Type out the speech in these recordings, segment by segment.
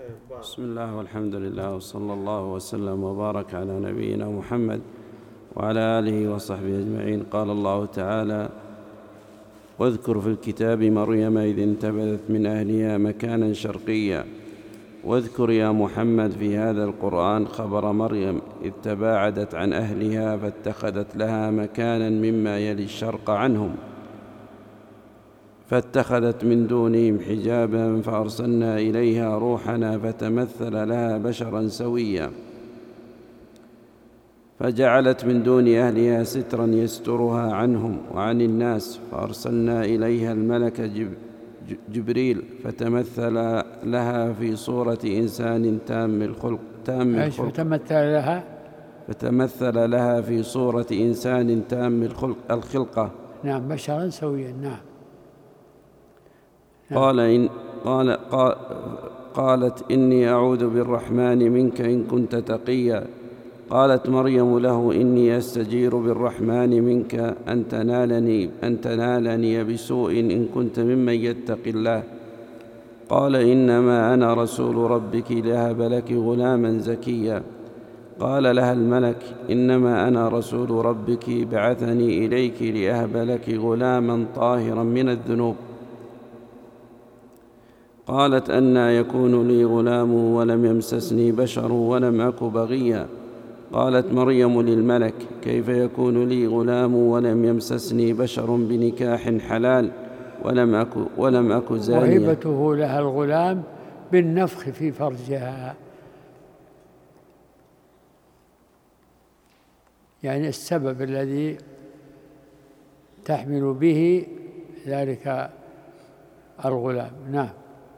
بسم الله والحمد لله وصلى الله وسلم وبارك على نبينا محمد وعلى آله وصحبه أجمعين. قال الله تعالى: واذكر في الكتاب مريم إذ انتبذت من أهلها مكانا شرقيا. واذكر يا محمد في هذا القرآن خبر مريم إذ تباعدت عن أهلها فاتخذت لها مكانا مما يلي الشرق عنهم، فاتخذت من دونهم حجابا فأرسلنا إليها روحنا فتمثل لها بشرا سويا، فجعلت من دون أهلها سترا يسترها عنهم وعن الناس، فأرسلنا إليها الملك جبريل فتمثل لها في صورة إنسان تام الخلق. فتمثل لها في صورة إنسان تام الخلقة. نعم، بشرا سويا. نعم. قالت إني أعوذ بالرحمن منك إن كنت تقيا. قالت مريم له إني أستجير بالرحمن منك أن تنالني بسوء إن كنت ممن يتق الله. قال إنما أنا رسول ربك لأهب لك غلاما زكيا. قال لها الملك إنما أنا رسول ربك بعثني إليك لأهب لك غلاما طاهرا من الذنوب. قالت أنى يكون لي غلام ولم يمسسني بشر ولم أك بغيا. قالت مريم للملك كيف يكون لي غلام ولم يمسسني بشر بنكاح حلال ولم أك زانية. وهبته لها الغلام بالنفخ في فرجها، يعني السبب الذي تحمل به ذلك الغلام. نعم.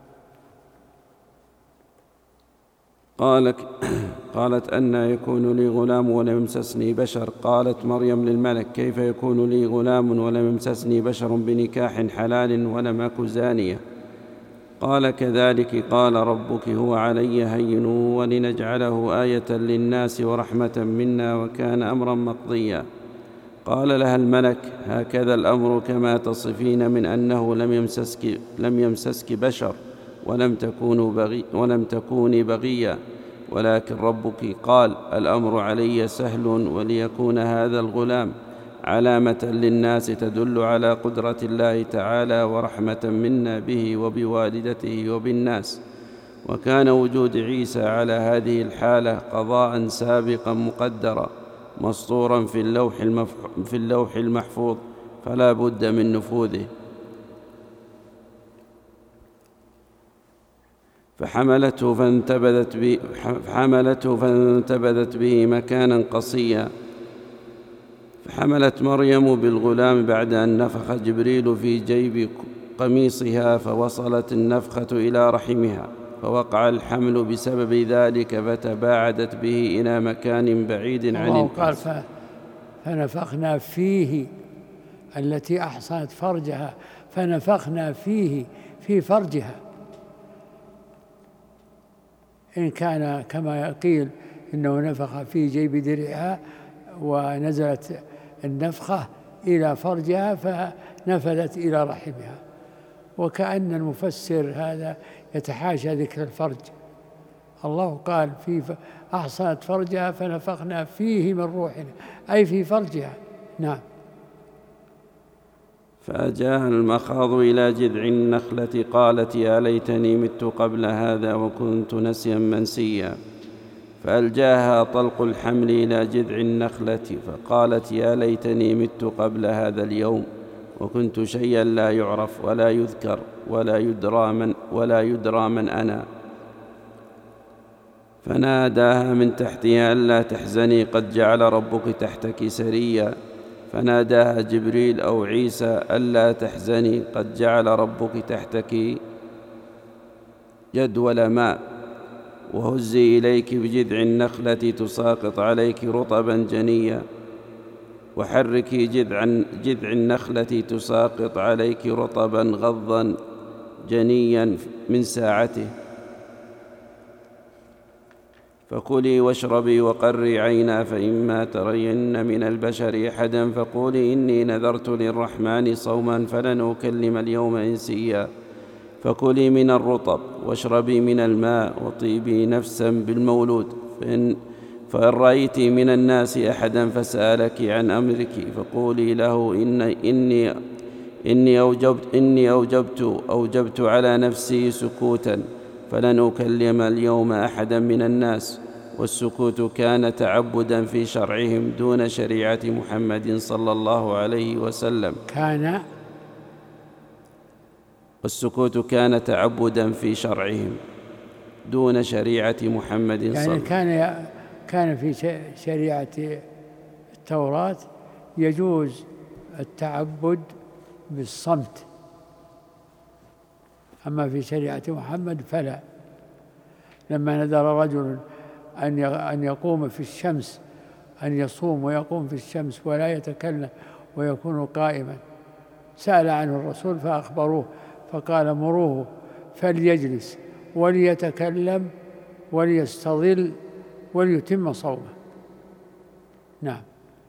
قالت أنى يكون لي غلام ولم يمسسني بشر. قالت مريم للملك كيف يكون لي غلام ولم يمسسني بشر بنكاح حلال ولم أك زانية. قال كذلك قال ربك هو علي هين ولنجعله آية للناس ورحمة منا وكان أمرا مقضيا. قال لها الملك هكذا الأمر كما تصفين من أنه لم يمسسك بشر ولم تكوني بغيا، ولكن ربك قال الأمر علي سهل وليكون هذا الغلام علامة للناس تدل على قدرة الله تعالى ورحمة منا به وبوالدته وبالناس. وكان وجود عيسى على هذه الحالة قضاء سابقا مقدرا مسطورا في اللوح المحفوظ، فلا بد من نفوذه. فحملته فانتبذت به مكانا قصيا. فحملت مريم بالغلام بعد أن نفخ جبريل في جيب قميصها، فوصلت النفخة إلى رحمها، فوقع الحمل بسبب ذلك، فتباعدت به إلى مكان بعيد عن الناس. قال فنفخنا فيه، التي أحصنت فرجها فنفخنا فيه في فرجها، إن كان كما قيل إنه نفخ في جيب درعها ونزلت النفخة إلى فرجها فنفذت إلى رحمها، وكأن المفسر هذا يتحاشى ذكر الفرج. الله قال في أحصنت فرجها فنفخنا فيه من روحنا، أي في فرجها. نعم. فأجاها المخاض إلى جذع النخلة قالت يا ليتني مت قبل هذا وكنت نسيا منسيا. فألجاها طلق الحمل إلى جذع النخلة فقالت يا ليتني مت قبل هذا اليوم وكنت شيئا لا يعرف ولا يذكر ولا يدرى من أنا. فناداها من تحتها ألا تحزني قد جعل ربك تحتك سريا. فناداها جبريل أو عيسى ألا تحزني قد جعل ربك تحتك جدول ماء، وهزي إليك بجذع النخلة تساقط عليك رطبا جنيا، وحركي جذع النخلة تساقط عليك رطبا غضا جنيا من ساعته، فكلي واشربي وقري عينا، فإما ترين من البشر أحدا فقولي إني نذرت للرحمن صوما فلن أكلم اليوم إنسيا. فكلي من الرطب واشربي من الماء وطيبي نفسا بالمولود، فإن رأيت من الناس أحدا فسألك عن أمرك فقولي له إني أوجبت على نفسي سكوتا فلن أكلم اليوم أحدا من الناس. والسكوت كان تعبدا في شرعهم دون شريعة محمد صلى الله عليه وسلم. والسكوت كان تعبدا في شرعهم دون شريعة محمد صلى الله عليه وسلم. كان في شريعة التوراة يجوز التعبد بالصمت، أما في شريعة محمد فلا. لما نذر رجل أن يقوم في الشمس، أن يصوم ويقوم في الشمس ولا يتكلم ويكون قائما، سأل عنه الرسول فأخبروه فقال مروه فليجلس وليتكلم وليستظل وليتم صومه. نعم.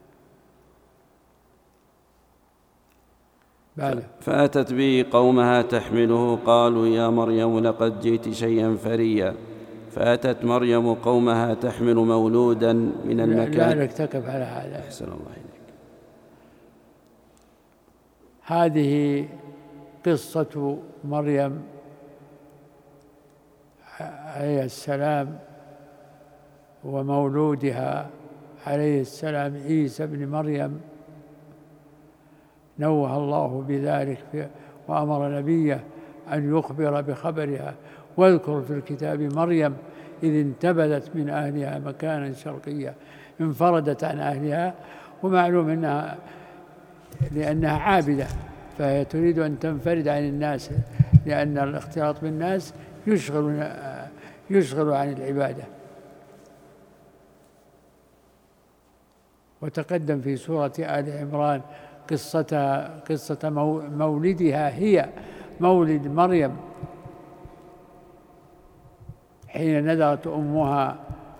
فأتت به قومها تحمله قالوا يا مريم لقد جئت شيئا فريا. فأتت مريم قومها تحمل مولودا من المكان. لا نكتفي على هذا. أحسن الله إليك. هذه قصة مريم عليه السلام ومولودها عليه السلام عيسى بن مريم، نوه الله بذلك وأمر نبيه أن يخبر بخبرها. واذكر في الكتاب مريم إذ انتبذت من أهلها مكانا شرقيا، انفردت عن أهلها، ومعلوم لأنها عابدة فهي تريد أن تنفرد عن الناس، لأن الاختلاط بالناس يشغل عن العبادة. وتقدم في سورة آل عمران قصة مولدها، هي مولد مريم حين نذرت أمها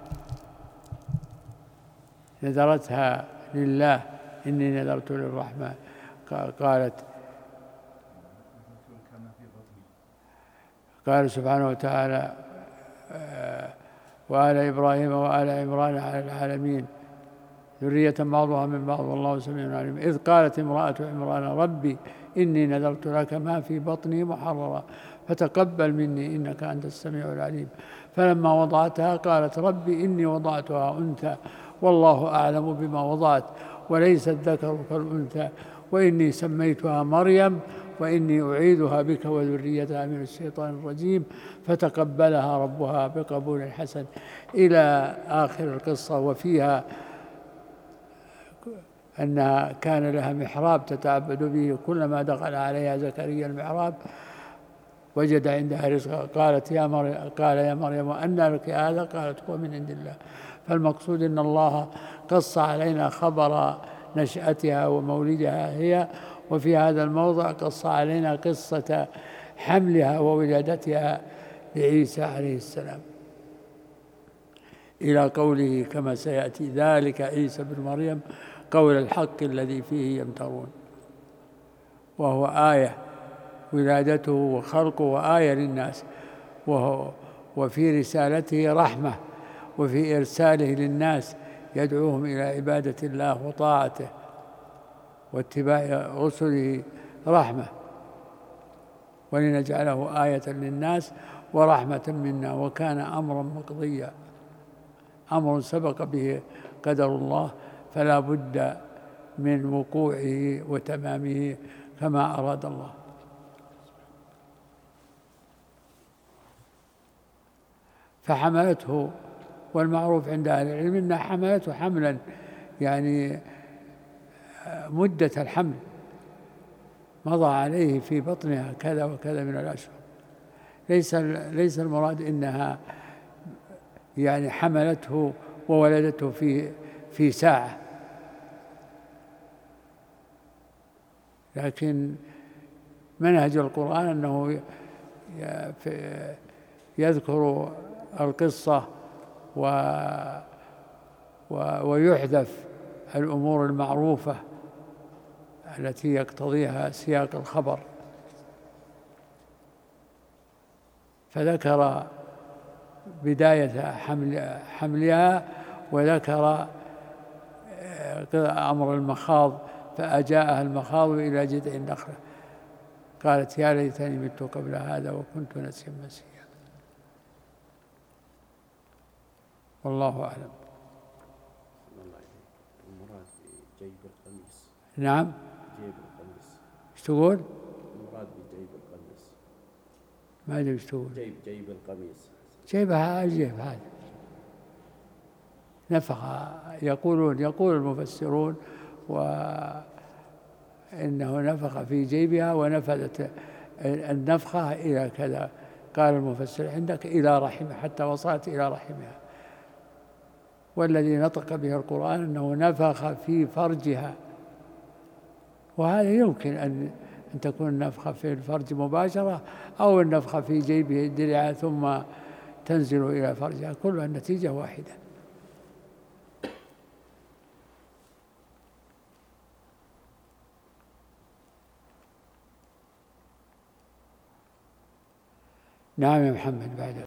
نذرتها لله إني نذرت للرحمن، قال سبحانه وتعالى وآل إبراهيم وآل عمران على العالمين ذرية بعضها من بعض والله سميع عليم. إذ قالت امرأة عمران ربي إني نذرت لك ما في بطني محررا فتقبل مني إنك أنت السميع العليم. فلما وضعتها قالت ربي إني وضعتها أنثى والله أعلم بما وضعت وليس الذكر كالأنثى وإني سميتها مريم وإني أعيذها بك وذريتها من الشيطان الرجيم فتقبلها ربها بقبول حسن إلى آخر القصة. وفيها أنها كان لها محراب تتعبد به، كلما دخل عليها زكريا المحراب وجد عندها رزقا قال يا مريم أنى لك هذا؟ قالت هو من عند الله. فالمقصود أن الله قص علينا خبر نشأتها ومولدها هي، وفي هذا الموضع قص علينا قصة حملها وولادتها لعيسى عليه السلام إلى قوله كما سيأتي ذلك عيسى بن مريم قول الحق الذي فيه يمترون. وهو آية، ولادته وخلقه وآية للناس، وفي رسالته رحمة، وفي إرساله للناس يدعوهم إلى عبادة الله وطاعته واتباع رسله رحمة، ولنجعله آية للناس ورحمة منا وكان أمرا مقضيا، أمر سبق به قدر الله فلا بد من وقوعه وتمامه كما أراد الله. فحملته، والمعروف عند أهل العلم أنها حملته حملا يعني مدة الحمل مضى عليه في بطنها كذا وكذا من الأشهر، ليس المراد إنها يعني حملته وولدته في ساعة، لكن منهج القرآن أنه يذكر القصة ويحذف الأمور المعروفة التي يقتضيها سياق الخبر. فذكر بداية حملها، وذكر أمر المخاض، فأجاءها المخاض إلى جذع النخلة قالت يا ليتني مت قبل هذا وكنت نسيا منسيا. والله أعلم. المراد بجيب القميص. نعم. جيب القميص. ايش تقول؟ المراد بجيب القميص. ما أدري ايش تقول. جيب القميص. جيبها الجيب هذا نفخ. يقول المفسرون وإنه نفخ في جيبها ونفذت النفخة إلى كذا. قال المفسر عندك إلى رحمها، حتى وصلت إلى رحمها. والذي نطق به القرآن أنه نفخ في فرجها، وهذا يمكن أن تكون النفخة في الفرج مباشرة، أو النفخة في جيبه الدرع ثم تنزل إلى فرجها، كلها النتيجة واحدة. نعم يا محمد بعد